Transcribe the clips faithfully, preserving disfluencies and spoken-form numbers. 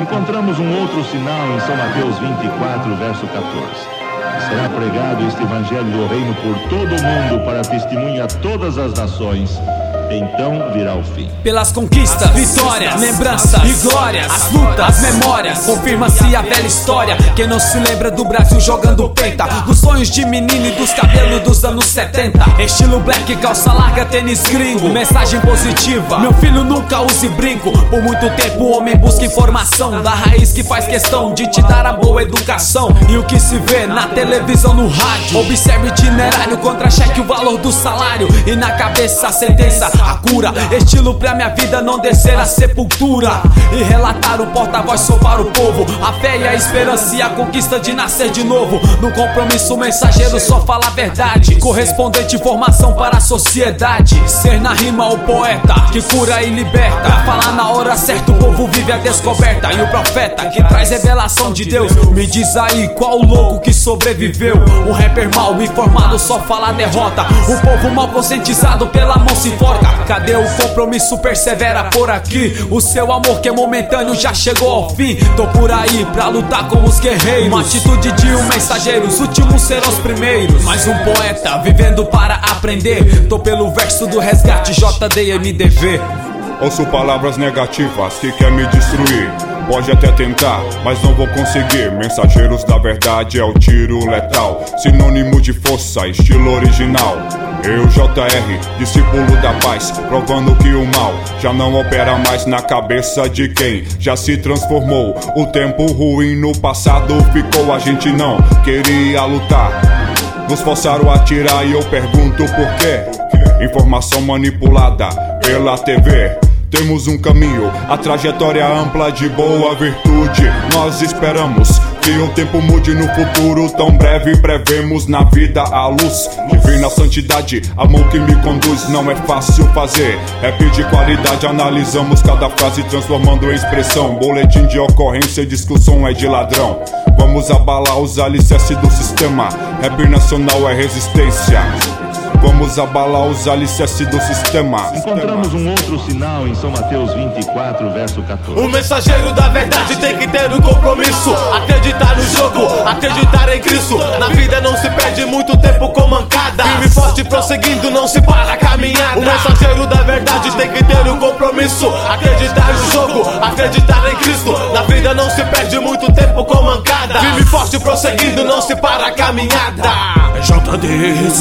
Encontramos um outro sinal em São Mateus vinte e quatro, verso quatorze. Será pregado este evangelho do reino por todo o mundo para testemunha a todas as nações. Então virá o fim. Pelas conquistas, vitórias, lembranças e glórias, as lutas, as memórias, confirma-se a velha história. Quem não se lembra do Brasil jogando penta, dos sonhos de menino e dos cabelos dos anos setenta. Estilo black, calça larga, tênis gringo, mensagem positiva: meu filho nunca use brinco. Por muito tempo o homem busca informação da raiz que faz questão de te dar a boa educação. E o que se vê na televisão, no rádio, observe o itinerário, contra-cheque o valor do salário. E na cabeça a sentença, a cura, estilo pra minha vida não descer a sepultura. E relatar o porta-voz salvar o povo, a fé e a esperança e a conquista de nascer de novo. No compromisso mensageiro só fala a verdade, correspondente informação para a sociedade. Ser na rima o poeta que cura e liberta, pra falar na hora certa o povo vive a descoberta. E o profeta que traz revelação de Deus, me diz aí qual o louco que sobreviveu. Um rapper mal informado só fala a derrota, o povo mal conscientizado pela mão se enforca. Cadê o compromisso? Persevera por aqui. O seu amor que é momentâneo já chegou ao fim. Tô por aí pra lutar com os guerreiros. Uma atitude de um mensageiro, os últimos serão os primeiros. Mais um poeta vivendo para aprender. Tô pelo verso do resgate J D M D V. Ouço palavras negativas que quer me destruir. Pode até tentar, mas não vou conseguir. Mensageiros da verdade é o tiro letal, sinônimo de força, estilo original. Eu, J R, discípulo da paz, provando que o mal já não opera mais na cabeça de quem já se transformou. O tempo ruim no passado ficou, a gente não queria lutar. Nos forçaram a atirar e eu pergunto por quê. Informação manipulada pela T V. Temos um caminho, a trajetória ampla de boa virtude. Nós esperamos que o tempo mude no futuro tão breve. Prevemos na vida a luz, divina santidade, amor que me conduz. Não é fácil fazer, rap de qualidade. Analisamos cada frase transformando em expressão. Boletim de ocorrência, discussão é de ladrão. Vamos abalar os alicerces do sistema. Rap nacional é resistência. Vamos abalar os alicerces do sistema. Encontramos um outro sinal em São Mateus vinte e quatro, verso quatorze. O mensageiro da verdade tem que ter um compromisso, acreditar no jogo, acreditar em Cristo. Na vida não se perde muito tempo com mancada, firme e forte prosseguindo, não se para a caminhada. O mensageiro da verdade tem que ter um compromisso, acreditar no jogo, acreditar em Cristo. Na vida não se perde muito tempo com mancada, firme e forte prosseguindo, não se para a caminhada. J D,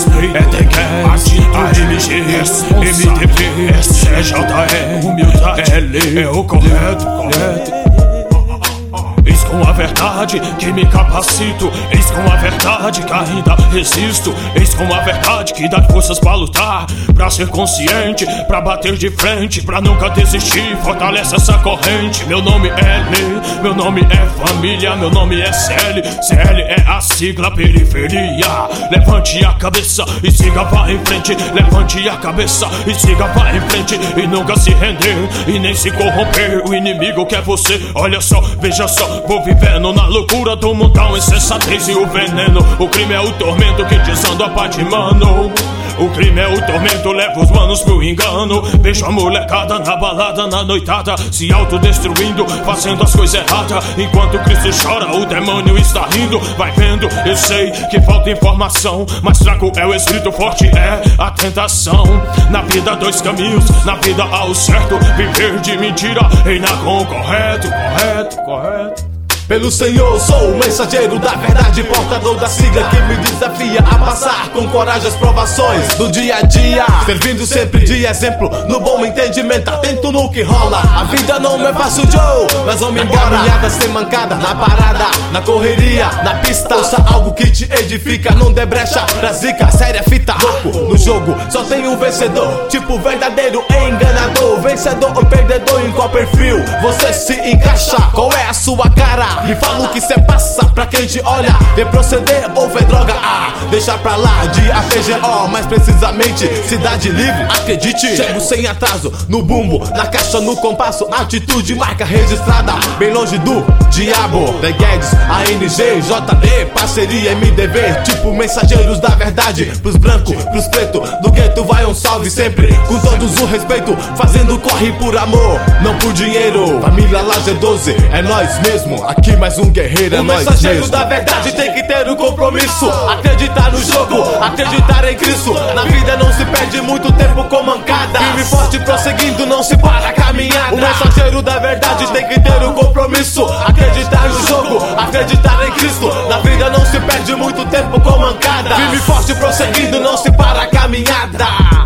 é T Q, A M G, M D V, é J E, humildade, L, é o correto, correto. Eis com a verdade que me capacito, eis com a verdade que ainda resisto, eis com a verdade que dá forças pra lutar, pra ser consciente, pra bater de frente, pra nunca desistir, fortalece essa corrente. Meu nome é L, meu nome é família, meu nome é C L, C L é a sigla periferia. Levante a cabeça e siga, vá em frente, levante a cabeça e siga, vá em frente, e nunca se render e nem se corromper. O inimigo quer você, olha só, veja só. Vou vivendo na loucura do mundão, insensatez e o veneno. O crime é o tormento que desanda a paz de mano. O crime é o tormento, leva os manos pro engano. Vejo a molecada na balada, na noitada, se autodestruindo, fazendo as coisas erradas. Enquanto Cristo chora, o demônio está rindo. Vai vendo, eu sei que falta informação, mas fraco é o espírito, forte é a tentação. Na vida dois caminhos, na vida ao certo, viver de mentira, reinar com o correto, correto, correto. Pelo Senhor sou o mensageiro da verdade, portador da sigla que me desafia a passar com coragem as provações do dia a dia, servindo sempre de exemplo no bom entendimento, atento no que rola. A vida não é fácil, Joe, mas vamos embora. Caminhada sem mancada, na parada, na correria, na pista. Ouça algo que te edifica, não dê brecha pra zica, séria fita. Louco no jogo, só tem um vencedor, tipo verdadeiro enganador. Vencedor ou perdedor, em qual perfil você se encaixa? Qual é a sua cara? Me fala o que cê passa pra quem te olha. Vê proceder ou vê droga, ah, deixa pra lá de A P G O, mais precisamente Cidade Livre. Acredite, chego sem atraso, no bumbo, na caixa, no compasso. Atitude, marca registrada, bem longe do diabo. The Guedes, A N G, J D, parceria M D V. Tipo mensageiros da verdade, pros brancos, pros pretos do gueto vai um salve sempre, com todos o respeito, fazendo corre por amor, não por dinheiro. Família lá da G doze, é nós mesmo. Aqui mais um guerreiro, é o nós mensageiro mesmo. da verdade tem que ter o compromisso, acreditar no jogo, acreditar em Cristo. Na vida não se perde muito tempo com mancada, firme e forte prosseguindo, não se para a caminhada. O mensageiro da verdade tem que ter o compromisso, acreditar no jogo, acreditar em Cristo. Na vida não se perde muito tempo com mancada, firme e forte prosseguindo, não se para a caminhada.